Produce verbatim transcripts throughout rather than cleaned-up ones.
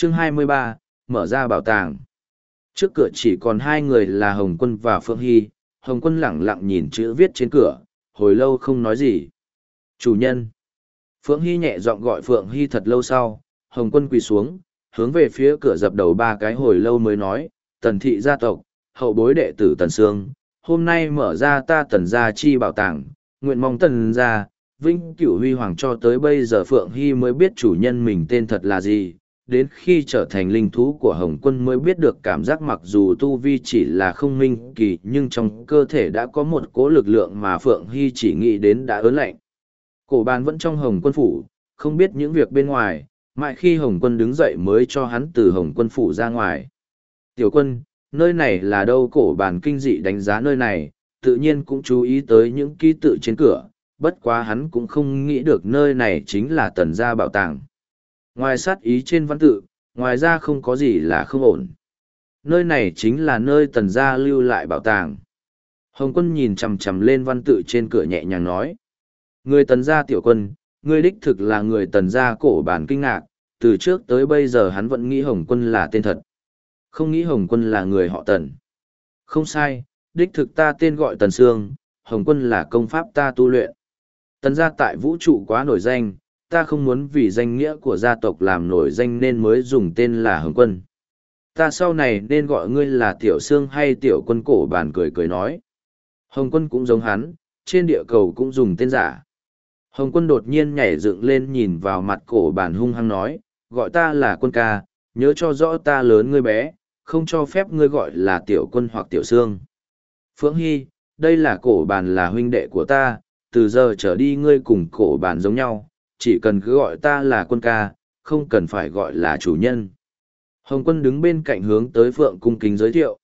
Chương hai mươi ba, mở ra bảo tàng. Trước cửa chỉ còn hai người là Hồng Quân và Phượng Hy, Hồng Quân lẳng lặng nhìn chữ viết trên cửa, hồi lâu không nói gì. Chủ nhân. Phượng Hy nhẹ giọng gọi Phượng Hy thật lâu sau, Hồng Quân quỳ xuống, hướng về phía cửa dập đầu ba cái hồi lâu mới nói, Tần thị gia tộc, hậu bối đệ tử Tần Sương, hôm nay mở ra ta Tần gia chi bảo tàng, nguyện mong Tần gia, vinh cửu huy hoàng. Cho tới bây giờ Phượng Hy mới biết chủ nhân mình tên thật là gì, đến khi trở thành linh thú của Hồng Quân mới biết được cảm giác mặc dù tu vi chỉ là không minh kỳ nhưng trong cơ thể đã có một cỗ lực lượng mà Phượng Hy chỉ nghĩ đến đã ớn lạnh. Cổ bàn vẫn trong Hồng Quân phủ, không biết những việc bên ngoài, mãi khi Hồng Quân đứng dậy mới cho hắn từ Hồng Quân phủ ra ngoài. Tiểu Quân, nơi này là đâu? Cổ bàn kinh dị đánh giá nơi này, tự nhiên cũng chú ý tới những ký tự trên cửa, bất quá hắn cũng không nghĩ được nơi này chính là Tần gia bảo tàng. Ngoài sát ý trên văn tự, ngoài ra không có gì là không ổn. Nơi này chính là nơi Tần gia lưu lại bảo tàng. Hồng Quân nhìn chằm chằm lên văn tự trên cửa nhẹ nhàng nói. Người Tần gia. Tiểu Quân, người đích thực là người Tần gia. Cổ bản kinh ngạc, từ trước tới bây giờ hắn vẫn nghĩ Hồng Quân là tên thật. Không nghĩ Hồng Quân là người họ Tần. Không sai, đích thực ta tên gọi Tần Sương, Hồng Quân là công pháp ta tu luyện. Tần gia tại vũ trụ quá nổi danh, ta không muốn vì danh nghĩa của gia tộc làm nổi danh nên mới dùng tên là Hồng Quân. Ta sau này nên gọi ngươi là Tiểu Sương hay Tiểu Quân? Cổ bản cười cười nói. Hồng Quân cũng giống hắn, trên địa cầu cũng dùng tên giả. Hồng Quân đột nhiên nhảy dựng lên nhìn vào mặt cổ bản hung hăng nói, gọi ta là Quân ca, nhớ cho rõ ta lớn ngươi bé, không cho phép ngươi gọi là Tiểu Quân hoặc Tiểu Sương. Phượng Hy, đây là cổ bản là huynh đệ của ta, từ giờ trở đi ngươi cùng cổ bản giống nhau, chỉ cần cứ gọi ta là Quân ca, không cần phải gọi là chủ nhân. Hồng Quân đứng bên cạnh hướng tới Phượng cung kính giới thiệu.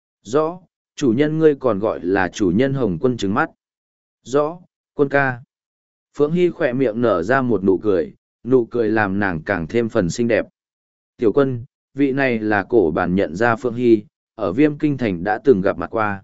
Rõ, chủ nhân. Ngươi còn gọi là chủ nhân? Hồng Quân trừng mắt. Rõ, Quân ca. Phượng Hy khỏe miệng nở ra một nụ cười, nụ cười làm nàng càng thêm phần xinh đẹp. Tiểu Quân, vị này là cổ bản nhận ra Phượng Hy, ở Viêm Kinh Thành đã từng gặp mặt qua.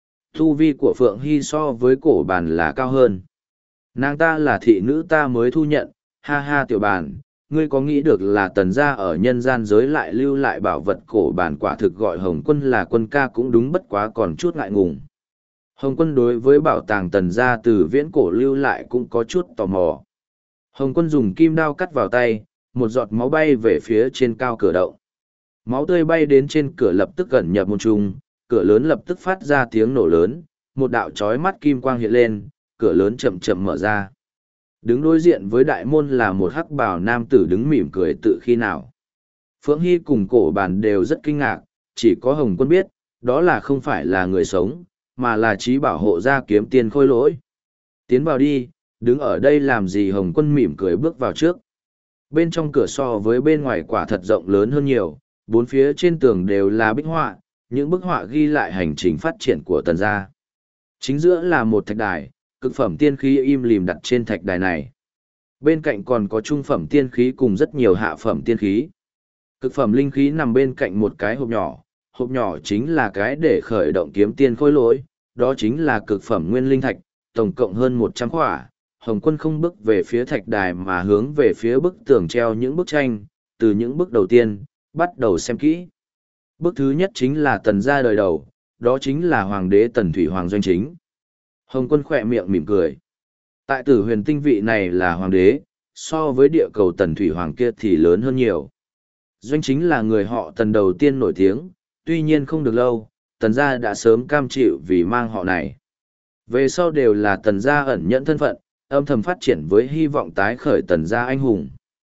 Tu vi của Phượng Hy so với cổ bản là cao hơn. Nàng ta là thị nữ ta mới thu nhận, ha ha. Tiểu bản, ngươi có nghĩ được là Tần gia ở nhân gian giới lại lưu lại bảo vật? Cổ bản quả thực gọi Hồng Quân là Quân ca cũng đúng, bất quá còn chút ngại ngùng. Hồng Quân đối với bảo tàng Tần gia từ viễn cổ lưu lại cũng có chút tò mò. Hồng Quân dùng kim đao cắt vào tay, một giọt máu bay về phía trên cao cửa động. Máu tươi bay đến trên cửa lập tức gần nhập môn trung, cửa lớn lập tức phát ra tiếng nổ lớn, một đạo chói mắt kim quang hiện lên, cửa lớn chậm chậm mở ra. Đứng đối diện với đại môn là một hắc bào nam tử đứng mỉm cười tự khi nào. Phượng Hy cùng cổ bản đều rất kinh ngạc, chỉ có Hồng Quân biết, đó là không phải là người sống, mà là trí bảo hộ gia kiếm tiên Khôi Lỗi. Tiến vào đi, đứng ở đây làm gì? Hồng Quân mỉm cười bước vào trước. Bên trong cửa so với bên ngoài quả thật rộng lớn hơn nhiều, bốn phía trên tường đều là bích họa, những bức họa ghi lại hành trình phát triển của Tần gia. Chính giữa là một thạch đài, cực phẩm tiên khí im lìm đặt trên thạch đài này. Bên cạnh còn có trung phẩm tiên khí cùng rất nhiều hạ phẩm tiên khí. Cực phẩm linh khí nằm bên cạnh một cái hộp nhỏ, hộp nhỏ chính là cái để khởi động kiếm tiên Khôi Lỗi, đó chính là cực phẩm nguyên linh thạch, tổng cộng hơn một trăm khỏa. Hồng Quân không bước về phía thạch đài mà hướng về phía bức tường treo những bức tranh, từ những bức đầu tiên, bắt đầu xem kỹ. Bức thứ nhất chính là Tần gia đời đầu, đó chính là Hoàng đế Tần Thủy Hoàng Doanh Chính. Hồng Quân khỏe miệng mỉm cười. Tại Tử Huyền tinh vị này là Hoàng đế, so với địa cầu Tần Thủy Hoàng kia thì lớn hơn nhiều. Doanh Chính là người họ Tần đầu tiên nổi tiếng, tuy nhiên không được lâu, Tần gia đã sớm cam chịu vì mang họ này. Về sau đều là Tần gia ẩn nhẫn thân phận, âm thầm phát triển với hy vọng tái khởi Tần gia anh hùng.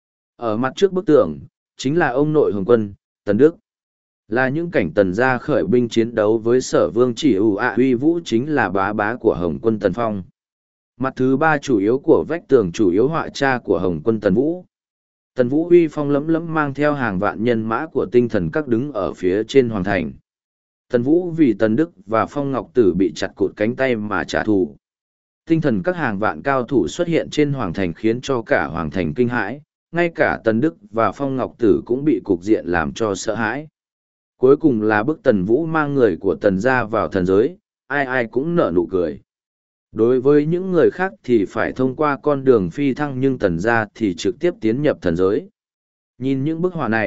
Ở mặt trước bức tường, chính là ông nội Hồng Quân, Tần Đức. Là những cảnh Tần gia khởi binh chiến đấu với Sở Vương Chỉ ủ ạ uy vũ, chính là bá bá của Hồng Quân Tần Phong. Mặt thứ ba chủ yếu của vách tường chủ yếu họa cha của Hồng Quân Tần Vũ. Tần Vũ uy phong lẫm lẫm mang theo hàng vạn nhân mã của tinh thần các đứng ở phía trên hoàng thành. Tần Vũ vì Tần Đức và Phong Ngọc Tử bị chặt cụt cánh tay mà trả thù. Tinh thần các hàng vạn cao thủ xuất hiện trên hoàng thành khiến cho cả hoàng thành kinh hãi, ngay cả Tần Đức và Phong Ngọc Tử cũng bị cục diện làm cho sợ hãi. Cuối cùng là bức Tần Vũ mang người của Tần gia vào thần giới, ai ai cũng nở nụ cười. Đối với những người khác thì phải thông qua con đường phi thăng, nhưng Tần gia thì trực tiếp tiến nhập thần giới. Nhìn những bức họa này,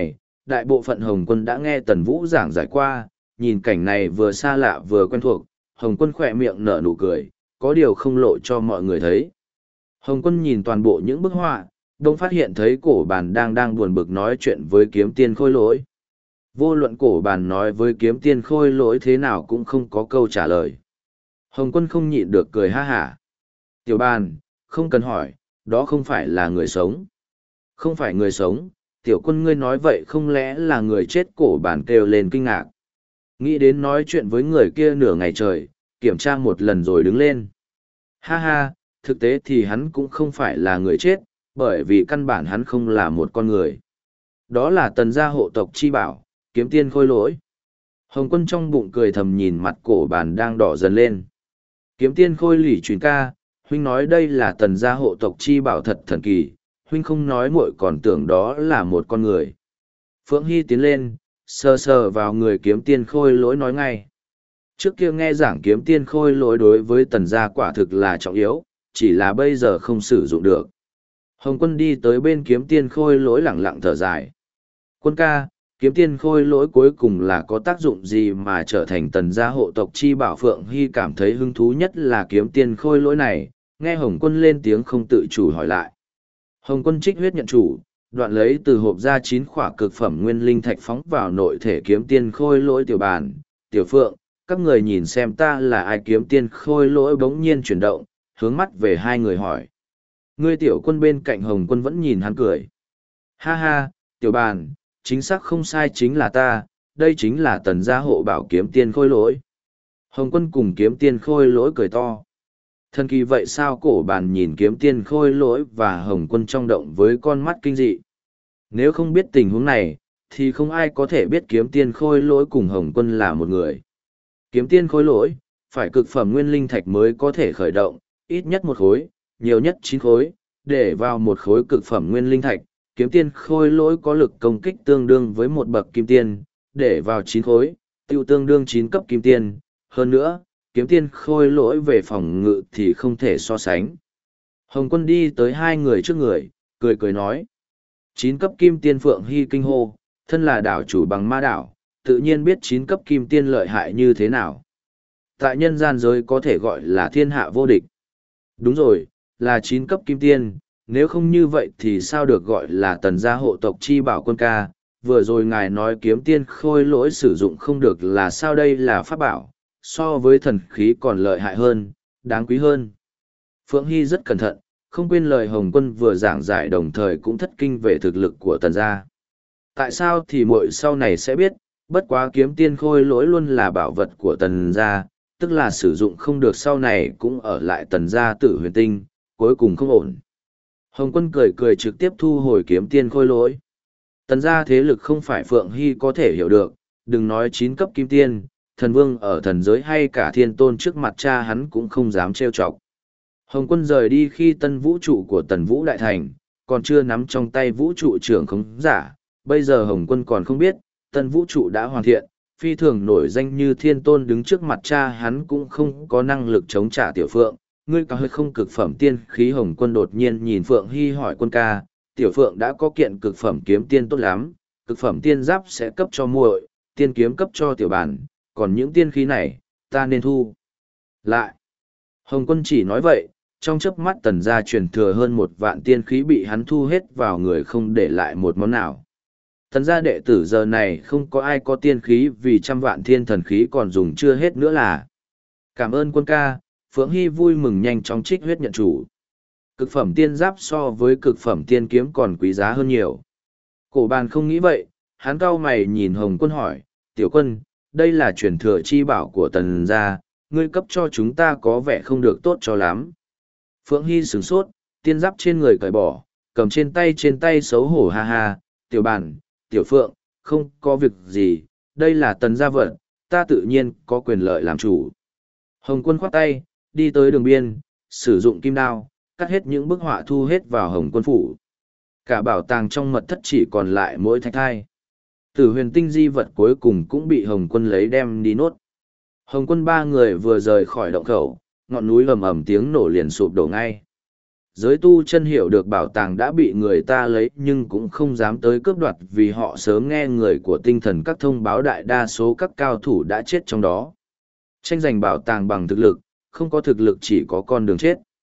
đại bộ phận Hồng Quân đã nghe Tần Vũ giảng giải qua, nhìn cảnh này vừa xa lạ vừa quen thuộc, Hồng Quân khỏe miệng nở nụ cười, có điều không lộ cho mọi người thấy. Hồng Quân nhìn toàn bộ những bức họa, đông phát hiện thấy cổ bàn đang đang buồn bực nói chuyện với kiếm tiên khôi lỗi. Vô luận cổ bàn nói với kiếm tiên khôi lỗi thế nào cũng không có câu trả lời. Hồng Quân không nhịn được cười ha hả. Tiểu bàn, không cần hỏi, đó không phải là người sống. Không phải người sống, tiểu quân ngươi nói vậy không lẽ là người chết, cổ bàn kêu lên kinh ngạc. Nghĩ đến nói chuyện với người kia nửa ngày trời, kiểm tra một lần rồi đứng lên. Ha ha, thực tế thì hắn cũng không phải là người chết, bởi vì căn bản hắn không là một con người. Đó là tần gia hộ tộc chi bảo, kiếm tiên khôi lỗi. Hồng Quân trong bụng cười thầm nhìn mặt cổ bàn đang đỏ dần lên. Kiếm tiên khôi lỷ truyền ca, huynh nói đây là tần gia hộ tộc chi bảo thật thần kỳ, huynh không nói muội còn tưởng đó là một con người. Phượng Hy tiến lên, sờ sờ vào người kiếm tiên khôi lỗi nói ngay. Trước kia nghe giảng kiếm tiên khôi lỗi đối với tần gia quả thực là trọng yếu, chỉ là bây giờ không sử dụng được. Hồng Quân đi tới bên kiếm tiên khôi lỗi lẳng lặng thở dài. Quân ca, kiếm tiên khôi lỗi cuối cùng là có tác dụng gì mà trở thành tần gia hộ tộc chi bảo? Phượng Hy cảm thấy hứng thú nhất là kiếm tiên khôi lỗi này, nghe Hồng Quân lên tiếng không tự chủ hỏi lại. Hồng Quân trích huyết nhận chủ, đoạn lấy từ hộp ra chín khỏa cực phẩm nguyên linh thạch phóng vào nội thể kiếm tiên khôi lỗi. Tiểu bàn, tiểu phượng, các người nhìn xem ta là ai? Kiếm tiên khôi lỗi bỗng nhiên chuyển động, hướng mắt về hai người hỏi. Ngươi tiểu quân bên cạnh Hồng Quân vẫn nhìn hắn cười. Ha ha, tiểu bàn, chính xác không sai, chính là ta, đây chính là tần gia hộ bảo kiếm tiên khôi lỗi. Hồng Quân cùng kiếm tiên khôi lỗi cười to. Thần kỳ vậy sao? Cổ bàn nhìn kiếm tiên khôi lỗi và Hồng Quân trong động với con mắt kinh dị. Nếu không biết tình huống này, thì không ai có thể biết kiếm tiên khôi lỗi cùng Hồng Quân là một người. Kiếm tiên khôi lỗi, phải cực phẩm nguyên linh thạch mới có thể khởi động, ít nhất một khối, nhiều nhất chín khối, để vào một khối cực phẩm nguyên linh thạch. Kiếm tiên khôi lỗi có lực công kích tương đương với một bậc kim tiên, để vào chín khối, tiêu tương đương chín cấp kim tiên. Hơn nữa, kiếm tiên khôi lỗi về phòng ngự thì không thể so sánh. Hồng Quân đi tới hai người trước người, cười cười nói. Chín cấp kim tiên. Phượng Hy kinh hô, thân là đảo chủ bằng ma đảo, tự nhiên biết chín cấp kim tiên lợi hại như thế nào. Tại nhân gian giới có thể gọi là thiên hạ vô địch. Đúng rồi, là chín cấp kim tiên, nếu không như vậy thì sao được gọi là tần gia hộ tộc chi bảo? Quân ca, vừa rồi ngài nói kiếm tiên khôi lỗi sử dụng không được là sao? Đây là pháp bảo, so với thần khí còn lợi hại hơn, đáng quý hơn. Phượng Hy rất cẩn thận, không quên lời Hồng Quân vừa giảng giải, đồng thời cũng thất kinh về thực lực của tần gia. Tại sao thì muội sau này sẽ biết, bất quá kiếm tiên khôi lỗi luôn là bảo vật của tần gia, tức là sử dụng không được sau này cũng ở lại tần gia Tử Huyền Tinh, cuối cùng không ổn. Hồng Quân cười cười trực tiếp thu hồi kiếm tiên khôi lỗi. Tần gia thế lực không phải Phượng Hy có thể hiểu được, đừng nói chín cấp kim tiên, thần vương ở thần giới hay cả thiên tôn trước mặt cha hắn cũng không dám trêu chọc. Hồng Quân rời đi khi tân vũ trụ của tần vũ đại thành, còn chưa nắm trong tay vũ trụ trưởng khống giả. Bây giờ Hồng Quân còn không biết, tân vũ trụ đã hoàn thiện, phi thường nổi danh như thiên tôn đứng trước mặt cha hắn cũng không có năng lực chống trả. Tiểu Phượng, ngươi có hơi không cực phẩm tiên khí? Hồng Quân đột nhiên nhìn Phượng Hy hỏi. Quân ca, Tiểu Phượng đã có kiện cực phẩm kiếm tiên tốt lắm, cực phẩm tiên giáp sẽ cấp cho muội, tiên kiếm cấp cho tiểu bản, còn những tiên khí này, ta nên thu lại. Hồng Quân chỉ nói vậy, trong chớp mắt tần gia truyền thừa hơn một vạn tiên khí bị hắn thu hết vào người, không để lại một món nào. Tần gia đệ tử giờ này không có ai có tiên khí, vì trăm vạn thiên thần khí còn dùng chưa hết nữa là. Cảm ơn quân ca. Phượng Hy vui mừng nhanh chóng trích huyết nhận chủ. Cực phẩm tiên giáp so với cực phẩm tiên kiếm còn quý giá hơn nhiều. Cổ bàn không nghĩ vậy, hắn cau mày nhìn Hồng Quân hỏi, tiểu quân, đây là truyền thừa chi bảo của tần gia, ngươi cấp cho chúng ta có vẻ không được tốt cho lắm. Phượng Hy sửng sốt, tiên giáp trên người cởi bỏ, cầm trên tay trên tay xấu hổ ha ha, tiểu bàn, tiểu Phượng, không có việc gì, đây là tần gia vật, ta tự nhiên có quyền lợi làm chủ. Hồng Quân khoát tay, đi tới đường biên, sử dụng kim đao, cắt hết những bức họa thu hết vào Hồng Quân phủ. Cả bảo tàng trong mật thất chỉ còn lại mỗi thạch thai. Tử Huyền Tinh di vật cuối cùng cũng bị Hồng Quân lấy đem đi nốt. Hồng Quân ba người vừa rời khỏi động khẩu, ngọn núi ầm ầm tiếng nổ liền sụp đổ ngay. Giới tu chân hiểu được bảo tàng đã bị người ta lấy nhưng cũng không dám tới cướp đoạt vì họ sớm nghe người của tinh thần các thông báo đại đa số các cao thủ đã chết trong đó. Tranh giành bảo tàng bằng thực lực, không có thực lực chỉ có con đường chết.